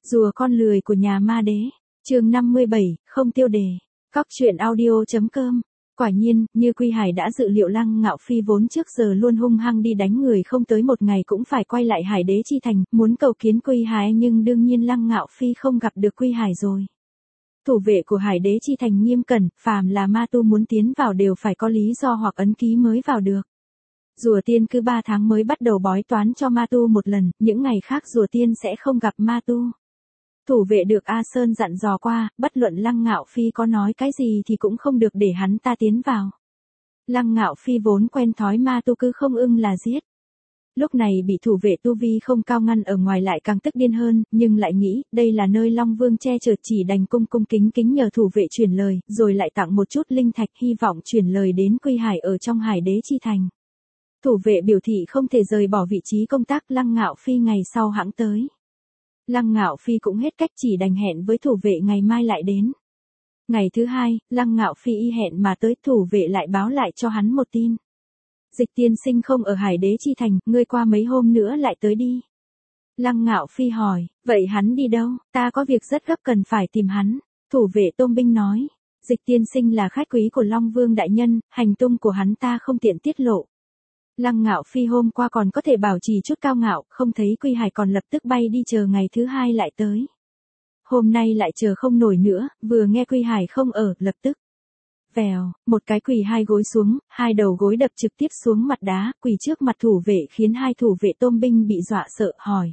Rùa con lười của nhà ma đế. Chương 57, không tiêu đề. Cóc truyện audio.com. Quả nhiên, như Quy Hải đã dự liệu, Lăng Ngạo Phi vốn trước giờ luôn hung hăng đi đánh người, không tới một ngày cũng phải quay lại Hải Đế chi thành, muốn cầu kiến Quy Hải, nhưng đương nhiên Lăng Ngạo Phi không gặp được Quy Hải rồi. Thủ vệ của Hải Đế chi thành nghiêm cẩn, phàm là ma tu muốn tiến vào đều phải có lý do hoặc ấn ký mới vào được. Rùa tiên cứ 3 tháng mới bắt đầu bói toán cho ma tu một lần, những ngày khác rùa tiên sẽ không gặp ma tu. Thủ vệ được A Sơn dặn dò qua, bất luận Lăng Ngạo Phi có nói cái gì thì cũng không được để hắn ta tiến vào. Lăng Ngạo Phi vốn quen thói ma tu cứ không ưng là giết. Lúc này bị thủ vệ tu vi không cao ngăn ở ngoài lại càng tức điên hơn, nhưng lại nghĩ, đây là nơi Long Vương che chở, chỉ đành cung kính nhờ thủ vệ truyền lời, rồi lại tặng một chút linh thạch hy vọng truyền lời đến Quy Hải ở trong Hải Đế chi thành. Thủ vệ biểu thị không thể rời bỏ vị trí công tác. Lăng Ngạo Phi ngày sau hẵng tới. Lăng Ngạo Phi cũng hết cách, chỉ đành hẹn với thủ vệ ngày mai lại đến. Ngày thứ hai, Lăng Ngạo Phi y hẹn mà tới, thủ vệ lại báo lại cho hắn một tin. Dịch tiên sinh không ở Hải Đế chi thành, ngươi qua mấy hôm nữa lại tới đi. Lăng Ngạo Phi hỏi, vậy hắn đi đâu? Ta có việc rất gấp cần phải tìm hắn. Thủ vệ Tôm Binh nói, Dịch tiên sinh là khách quý của Long Vương đại nhân, hành tung của hắn ta không tiện tiết lộ. Lăng Ngạo Phi hôm qua còn có thể bảo trì chút cao ngạo, không thấy Quy Hải còn lập tức bay đi, chờ ngày thứ hai lại tới. Hôm nay lại chờ không nổi nữa, vừa nghe Quy Hải không ở, lập tức. Vèo, một cái quỳ 2 gối xuống, 2 đầu gối đập trực tiếp xuống mặt đá, quỳ trước mặt thủ vệ, khiến 2 thủ vệ Tôm Binh bị dọa sợ, hỏi.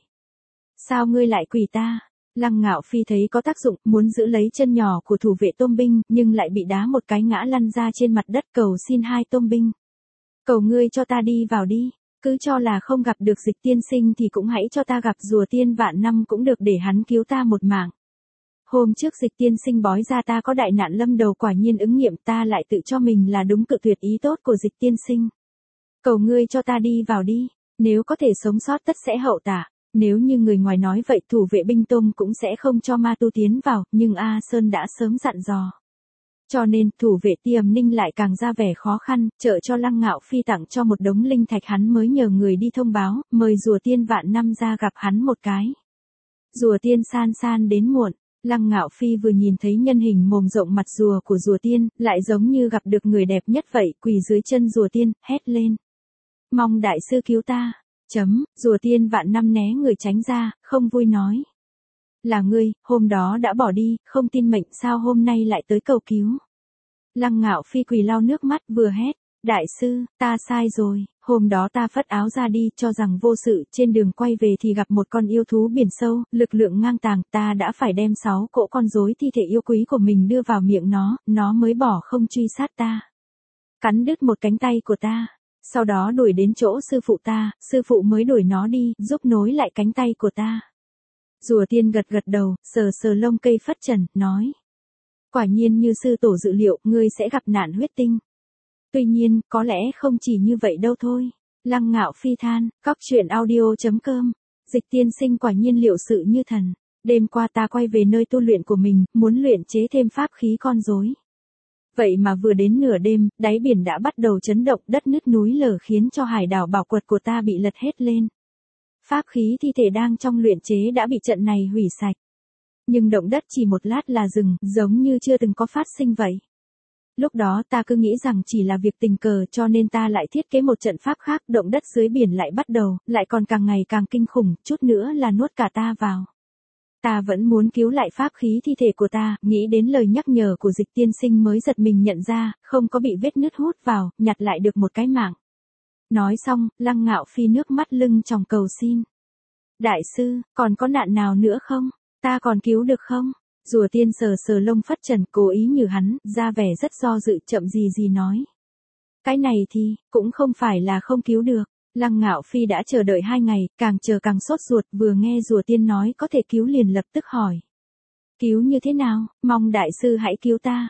Sao ngươi lại quỳ ta? Lăng Ngạo Phi thấy có tác dụng, muốn giữ lấy chân nhỏ của thủ vệ Tôm Binh, nhưng lại bị đá một cái ngã lăn ra trên mặt đất, cầu xin 2 Tôm Binh. Cầu ngươi cho ta đi vào đi, cứ cho là không gặp được Dịch tiên sinh thì cũng hãy cho ta gặp rùa tiên vạn năm cũng được, để hắn cứu ta một mạng. Hôm trước Dịch tiên sinh bói ra ta có đại nạn lâm đầu, quả nhiên ứng nghiệm, ta lại tự cho mình là đúng, cự tuyệt ý tốt của Dịch tiên sinh. Cầu ngươi cho ta đi vào đi, nếu có thể sống sót tất sẽ hậu tạ. Nếu như người ngoài nói vậy, thủ vệ binh Tôm cũng sẽ không cho ma tu tiến vào, nhưng A Sơn đã sớm dặn dò. Cho nên, thủ vệ Tiềm Ninh lại càng ra vẻ khó khăn, trợ cho Lăng Ngạo Phi tặng cho một đống linh thạch, hắn mới nhờ người đi thông báo, mời rùa tiên vạn năm ra gặp hắn một cái. Rùa tiên san đến muộn, Lăng Ngạo Phi vừa nhìn thấy nhân hình mồm rộng mặt rùa của rùa tiên, lại giống như gặp được người đẹp nhất vậy, quỳ dưới chân rùa tiên, hét lên. Mong đại sư cứu ta. Rùa tiên vạn năm né người tránh ra, không vui nói. Là ngươi, hôm đó đã bỏ đi, không tin mệnh, sao hôm nay lại tới cầu cứu? Lăng Ngạo Phi quỳ lau nước mắt vừa hét, đại sư, ta sai rồi, hôm đó ta phất áo ra đi, cho rằng vô sự, trên đường quay về thì gặp một con yêu thú biển sâu, lực lượng ngang tàng, ta đã phải đem 6 cỗ con rối thi thể yêu quý của mình đưa vào miệng nó mới bỏ không truy sát ta. Cắn đứt một cánh tay của ta, sau đó đuổi đến chỗ sư phụ ta, sư phụ mới đuổi nó đi, giúp nối lại cánh tay của ta. Rùa tiên gật đầu, sờ lông cây phất trần, nói. Quả nhiên như sư tổ dự liệu, ngươi sẽ gặp nạn huyết tinh. Tuy nhiên, có lẽ không chỉ như vậy đâu thôi. Lăng Ngạo Phi than, cóc truyện audio.com. Dịch tiên sinh quả nhiên liệu sự như thần. Đêm qua ta quay về nơi tu luyện của mình, muốn luyện chế thêm pháp khí con rối. Vậy mà vừa đến nửa đêm, đáy biển đã bắt đầu chấn động, đất nứt núi lở, khiến cho hải đảo bảo quật của ta bị lật hết lên. Pháp khí thi thể đang trong luyện chế đã bị trận này hủy sạch. Nhưng động đất chỉ một lát là dừng, giống như chưa từng có phát sinh vậy. Lúc đó ta cứ nghĩ rằng chỉ là việc tình cờ, cho nên ta lại thiết kế một trận pháp khác, động đất dưới biển lại bắt đầu, lại còn càng ngày càng kinh khủng, chút nữa là nuốt cả ta vào. Ta vẫn muốn cứu lại pháp khí thi thể của ta, nghĩ đến lời nhắc nhở của Dịch tiên sinh mới giật mình nhận ra, không có bị vết nứt hút vào, nhặt lại được một cái mạng. Nói xong, Lăng Ngạo Phi nước mắt lưng tròng cầu xin. Đại sư, còn có nạn nào nữa không? Ta còn cứu được không? Rùa tiên sờ lông phất trần, cố ý nhử hắn, ra vẻ rất do dự, chậm gì nói. Cái này thì, cũng không phải là không cứu được. Lăng Ngạo Phi đã chờ đợi 2 ngày, càng chờ càng sốt ruột, vừa nghe rùa tiên nói có thể cứu liền lập tức hỏi. Cứu như thế nào? Mong đại sư hãy cứu ta.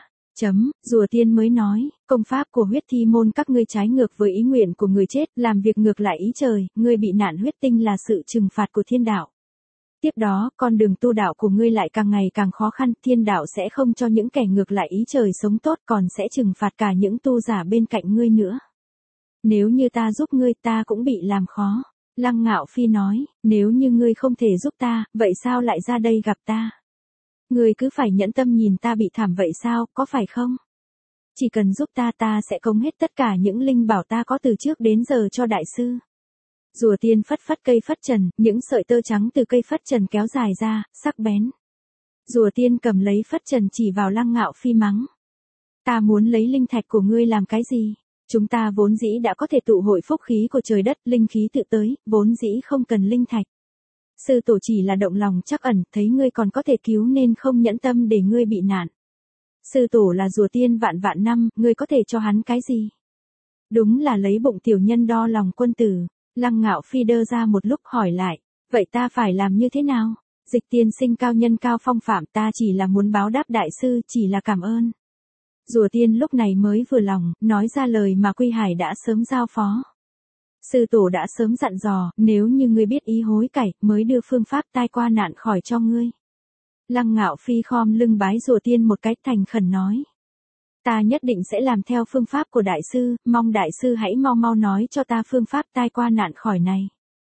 Rùa tiên mới nói, công pháp của huyết thi môn các ngươi trái ngược với ý nguyện của người chết, làm việc ngược lại ý trời, ngươi bị nạn huyết tinh là sự trừng phạt của thiên đạo. Tiếp đó, con đường tu đạo của ngươi lại càng ngày càng khó khăn, thiên đạo sẽ không cho những kẻ ngược lại ý trời sống tốt, còn sẽ trừng phạt cả những tu giả bên cạnh ngươi nữa. Nếu như ta giúp ngươi, ta cũng bị làm khó. Lăng Ngạo Phi nói, nếu như ngươi không thể giúp ta, vậy sao lại ra đây gặp ta? Ngươi cứ phải nhẫn tâm nhìn ta bị thảm vậy sao, có phải không? Chỉ cần giúp ta sẽ cống hết tất cả những linh bảo ta có từ trước đến giờ cho đại sư. Rùa tiên phất phất cây phất trần, những sợi tơ trắng từ cây phất trần kéo dài ra, sắc bén. Rùa tiên cầm lấy phất trần chỉ vào Lăng Ngạo Phi mắng. Ta muốn lấy linh thạch của ngươi làm cái gì? Chúng ta vốn dĩ đã có thể tụ hội phúc khí của trời đất, linh khí tự tới, vốn dĩ không cần linh thạch. Sư tổ chỉ là động lòng trắc ẩn, thấy ngươi còn có thể cứu nên không nhẫn tâm để ngươi bị nạn. Sư tổ là rùa tiên vạn vạn năm, ngươi có thể cho hắn cái gì? Đúng là lấy bụng tiểu nhân đo lòng quân tử. Lăng Ngạo Phi đơ ra một lúc hỏi lại, vậy ta phải làm như thế nào? Dịch tiên sinh cao nhân cao phong phạm, ta chỉ là muốn báo đáp đại sư, chỉ là cảm ơn. Rùa tiên lúc này mới vừa lòng, nói ra lời mà Quy Hải đã sớm giao phó. Sư tổ đã sớm dặn dò, nếu như ngươi biết ý hối cải, mới đưa phương pháp tai qua nạn khỏi cho ngươi. Lăng Ngạo Phi khom lưng bái rùa tiên một cách thành khẩn nói. Ta nhất định sẽ làm theo phương pháp của đại sư, mong đại sư hãy mau mau nói cho ta phương pháp tai qua nạn khỏi này.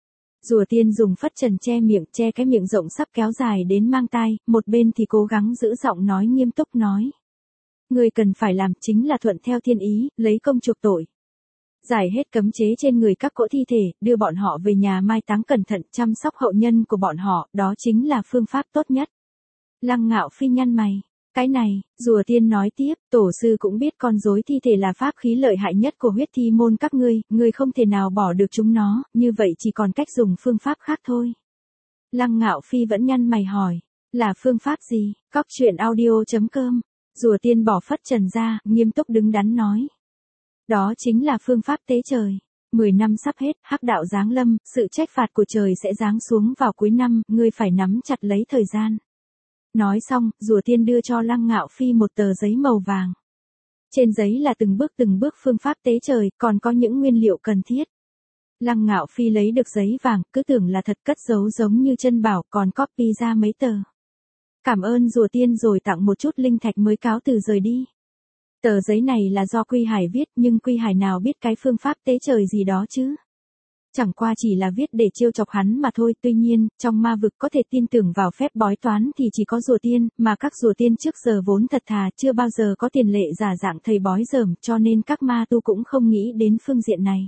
Rùa tiên dùng phất trần che miệng, che cái miệng rộng sắp kéo dài đến mang tai, một bên thì cố gắng giữ giọng nói nghiêm túc nói. Người cần phải làm chính là thuận theo thiên ý, lấy công chuộc tội. Giải hết cấm chế trên người các cỗ thi thể, đưa bọn họ về nhà mai táng cẩn thận, chăm sóc hậu nhân của bọn họ, đó chính là phương pháp tốt nhất. Lăng Ngạo Phi nhăn mày. Cái này, rùa tiên nói tiếp, tổ sư cũng biết con rối thi thể là pháp khí lợi hại nhất của huyết thi môn các ngươi không thể nào bỏ được chúng nó, như vậy chỉ còn cách dùng phương pháp khác thôi. Lăng Ngạo Phi vẫn nhăn mày hỏi, là phương pháp gì? Cóc truyện audio.com. Rùa tiên bỏ phất trần ra, nghiêm túc đứng đắn nói. Đó chính là phương pháp tế trời. 10 năm sắp hết, hắc đạo giáng lâm, sự trách phạt của trời sẽ giáng xuống vào cuối năm, ngươi phải nắm chặt lấy thời gian. Nói xong, rùa tiên đưa cho Lăng Ngạo Phi một tờ giấy màu vàng. Trên giấy là từng bước phương pháp tế trời, còn có những nguyên liệu cần thiết. Lăng Ngạo Phi lấy được giấy vàng, cứ tưởng là thật, cất giấu giống như chân bảo, còn copy ra mấy tờ. Cảm ơn rùa tiên rồi tặng một chút linh thạch mới cáo từ rời đi. Tờ giấy này là do Quy Hải viết, nhưng Quy Hải nào biết cái phương pháp tế trời gì đó chứ? Chẳng qua chỉ là viết để trêu chọc hắn mà thôi. Tuy nhiên, trong ma vực có thể tin tưởng vào phép bói toán thì chỉ có rùa tiên, mà các rùa tiên trước giờ vốn thật thà, chưa bao giờ có tiền lệ giả dạng thầy bói dởm, cho nên các ma tu cũng không nghĩ đến phương diện này.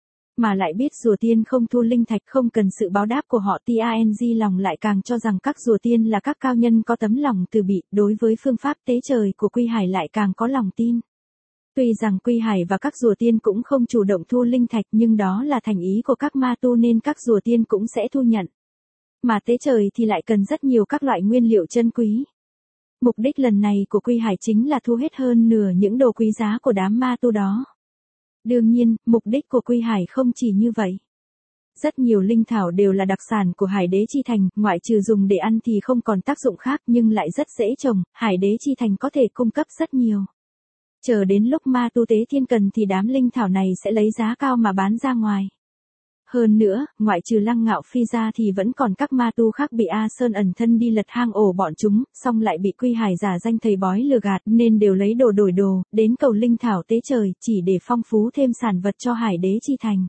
Mà lại biết rùa tiên không thu linh thạch, không cần sự báo đáp của họ, TANG lòng lại càng cho rằng các rùa tiên là các cao nhân có tấm lòng từ bi, đối với phương pháp tế trời của Quy Hải lại càng có lòng tin. Tuy rằng Quy Hải và các rùa tiên cũng không chủ động thu linh thạch, nhưng đó là thành ý của các ma tu nên các rùa tiên cũng sẽ thu nhận. Mà tế trời thì lại cần rất nhiều các loại nguyên liệu chân quý. Mục đích lần này của Quy Hải chính là thu hết hơn nửa những đồ quý giá của đám ma tu đó. Đương nhiên, mục đích của Quy Hải không chỉ như vậy. Rất nhiều linh thảo đều là đặc sản của Hải Đế Chi Thành, ngoại trừ dùng để ăn thì không còn tác dụng khác, nhưng lại rất dễ trồng, Hải Đế Chi Thành có thể cung cấp rất nhiều. Chờ đến lúc ma tu tế thiên cần thì đám linh thảo này sẽ lấy giá cao mà bán ra ngoài. Hơn nữa, ngoại trừ Lăng Ngạo Phi ra thì vẫn còn các ma tu khác bị A Sơn ẩn thân đi lật hang ổ bọn chúng, xong lại bị Quy Hải giả danh thầy bói lừa gạt nên đều lấy đồ đổi đồ, đến cầu linh thảo tế trời, chỉ để phong phú thêm sản vật cho Hải Đế Chi Thành.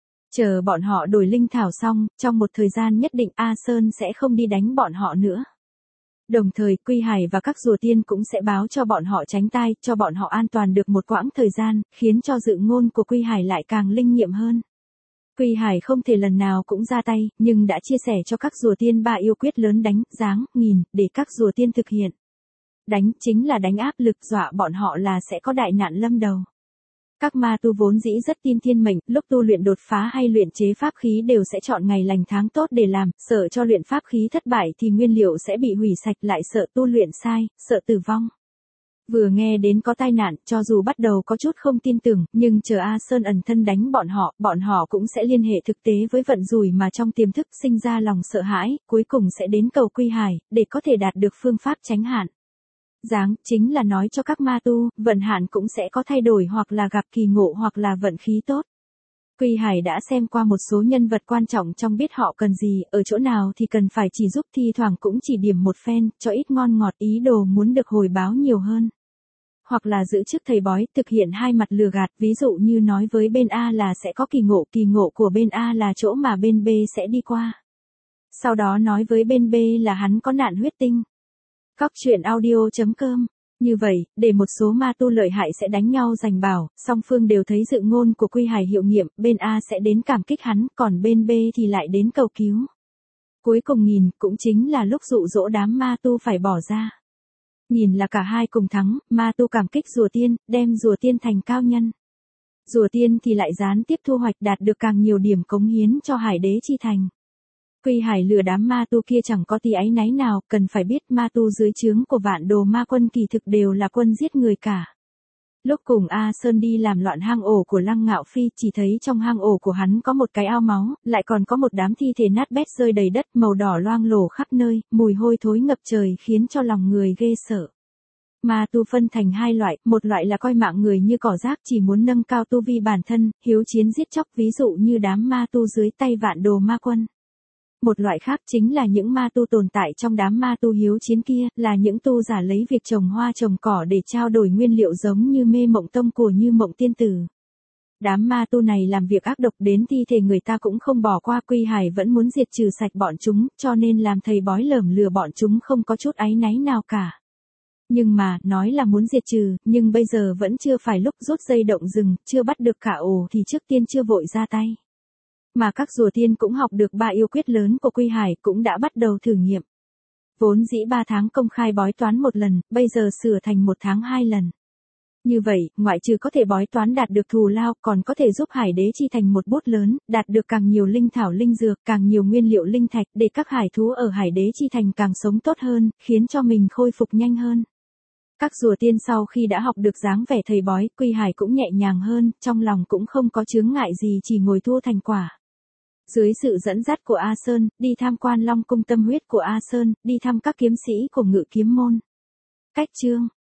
Chờ bọn họ đổi linh thảo xong, trong một thời gian nhất định A Sơn sẽ không đi đánh bọn họ nữa. Đồng thời, Quy Hải và các rùa tiên cũng sẽ báo cho bọn họ tránh tai, cho bọn họ an toàn được một quãng thời gian, khiến cho dự ngôn của Quy Hải lại càng linh nghiệm hơn. Quy Hải không thể lần nào cũng ra tay, nhưng đã chia sẻ cho các rùa tiên 3 yêu quyết lớn đánh, giáng, nghìn, để các rùa tiên thực hiện. Đánh chính là đánh áp lực, dọa bọn họ là sẽ có đại nạn lâm đầu. Các ma tu vốn dĩ rất tin thiên mệnh, lúc tu luyện đột phá hay luyện chế pháp khí đều sẽ chọn ngày lành tháng tốt để làm, sợ cho luyện pháp khí thất bại thì nguyên liệu sẽ bị hủy sạch, lại sợ tu luyện sai, sợ tử vong. Vừa nghe đến có tai nạn, cho dù bắt đầu có chút không tin tưởng, nhưng chờ A Sơn ẩn thân đánh bọn họ cũng sẽ liên hệ thực tế với vận rủi mà trong tiềm thức sinh ra lòng sợ hãi, cuối cùng sẽ đến cầu Quy Hải, để có thể đạt được phương pháp tránh hạn. Giáng, chính là nói cho các ma tu, vận hạn cũng sẽ có thay đổi hoặc là gặp kỳ ngộ hoặc là vận khí tốt. Quy Hải đã xem qua một số nhân vật quan trọng trong biết họ cần gì, ở chỗ nào thì cần phải chỉ giúp, thi thoảng cũng chỉ điểm một phen, cho ít ngon ngọt, ý đồ muốn được hồi báo nhiều hơn. hoặc là giữ chức thầy bói, thực hiện hai mặt lừa gạt, ví dụ như nói với bên A là sẽ có kỳ ngộ của bên A là chỗ mà bên B sẽ đi qua. Sau đó nói với bên B là hắn có nạn huyết tinh. Cóc truyện audio.com. Như vậy, để một số ma tu lợi hại sẽ đánh nhau giành bảo, song phương đều thấy dự ngôn của Quy Hải hiệu nghiệm, bên A sẽ đến cảm kích hắn, còn bên B thì lại đến cầu cứu. Cuối cùng nhìn, cũng chính là lúc dụ dỗ đám ma tu phải bỏ ra. Nhìn là cả hai cùng thắng, ma tu cảm kích rùa tiên, đem rùa tiên thành cao nhân. Rùa tiên thì lại gián tiếp thu hoạch đạt được càng nhiều điểm cống hiến cho Hải Đế chi thành. Quy Hải lừa đám ma tu kia chẳng có tí áy náy nào, cần phải biết ma tu dưới trướng của Vạn Đồ Ma Quân kỳ thực đều là quân giết người cả. Lúc cùng A Sơn đi làm loạn hang ổ của Lăng Ngạo Phi, chỉ thấy trong hang ổ của hắn có một cái ao máu, lại còn có một đám thi thể nát bét rơi đầy đất, màu đỏ loang lổ khắp nơi, mùi hôi thối ngập trời khiến cho lòng người ghê sợ. Ma tu phân thành hai loại, một loại là coi mạng người như cỏ rác, chỉ muốn nâng cao tu vi bản thân, hiếu chiến giết chóc, ví dụ như đám ma tu dưới tay Vạn Đồ Ma Quân. Một loại khác chính là những ma tu tồn tại trong đám ma tu hiếu chiến kia, là những tu giả lấy việc trồng hoa trồng cỏ để trao đổi nguyên liệu giống như Mê Mộng Tông của Như Mộng Tiên Tử. Đám ma tu này làm việc ác độc đến thi thể người ta cũng không bỏ qua, Quy Hải vẫn muốn diệt trừ sạch bọn chúng, cho nên làm thầy bói lởm lừa bọn chúng không có chút áy náy nào cả. Nhưng mà, nói là muốn diệt trừ, nhưng bây giờ vẫn chưa phải lúc rút dây động rừng, chưa bắt được cả ổ thì trước tiên chưa vội ra tay. Mà các rùa tiên cũng học được 3 yêu quyết lớn của Quy Hải, cũng đã bắt đầu thử nghiệm. Vốn dĩ 3 tháng công khai bói toán một lần, bây giờ sửa thành 1 tháng 2 lần. Như vậy, ngoại trừ có thể bói toán đạt được thù lao, còn có thể giúp Hải Đế chi thành một bút lớn, đạt được càng nhiều linh thảo linh dược, càng nhiều nguyên liệu linh thạch, để các hải thú ở Hải Đế chi thành càng sống tốt hơn, khiến cho mình khôi phục nhanh hơn. Các rùa tiên sau khi đã học được dáng vẻ thầy bói, Quy Hải cũng nhẹ nhàng hơn, trong lòng cũng không có chướng ngại gì, chỉ ngồi thu thành quả. Dưới sự dẫn dắt của A Sơn, đi tham quan Long Cung tâm huyết của A Sơn, đi thăm các kiếm sĩ của Ngự Kiếm Môn. Cách chương